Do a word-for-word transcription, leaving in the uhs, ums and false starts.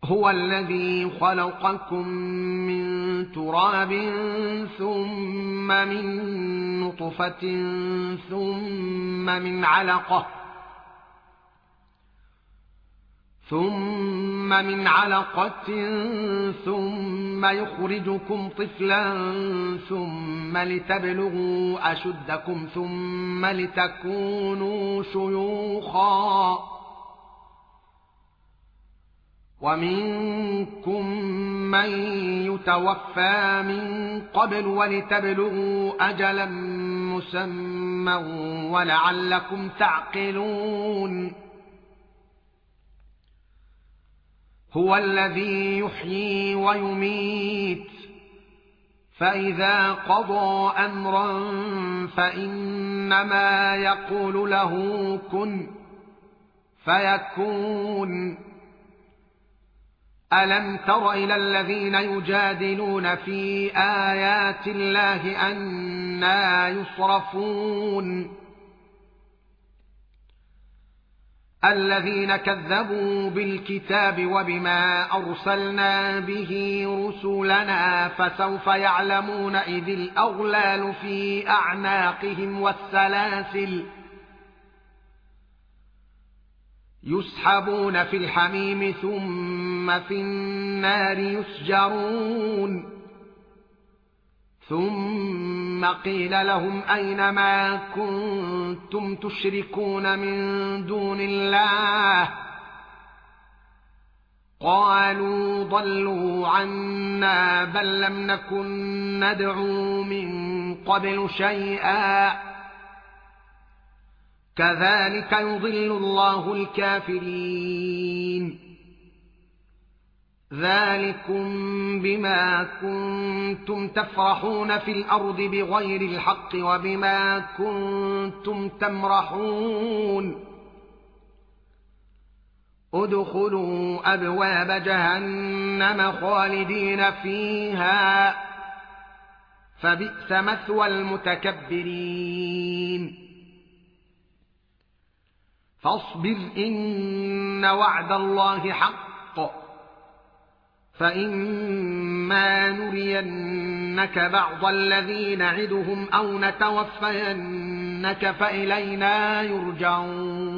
هو الذي خلقكم من تراب ثم من نطفة ثم من علقة ثم من علقة ثم يخرجكم طفلا ثم لتبلغوا أشدكم ثم لتكونوا شيوخا ومنكم من يتوفى من قبل ولتبلغوا أجلا مسمى ولعلكم تعقلون هو الذي يحيي ويميت فإذا قضى أمرا فإنما يقول له كن فيكون ألم تر إلى الذين يجادلون في آيات الله أنى يصرفون الذين كذبوا بالكتاب وبما أرسلنا به رسلنا فسوف يعلمون إذ الأغلال في أعناقهم والسلاسل يسحبون في الحميم ثم في النار يسجرون ثم قيل لهم أين ما كنتم تشركون من دون الله قالوا ضلوا عنا بل لم نكن ندعو من قبل شيئا كذلك يضل الله الكافرين ذلكم بما كنتم تفرحون في الأرض بغير الحق وبما كنتم تمرحون ادخلوا أبواب جهنم خالدين فيها فبئس مثوى المتكبرين فاصبر إن وعد الله حق فإما نرينك بعض الذين نعدهم أو نتوفينك فإلينا يرجعون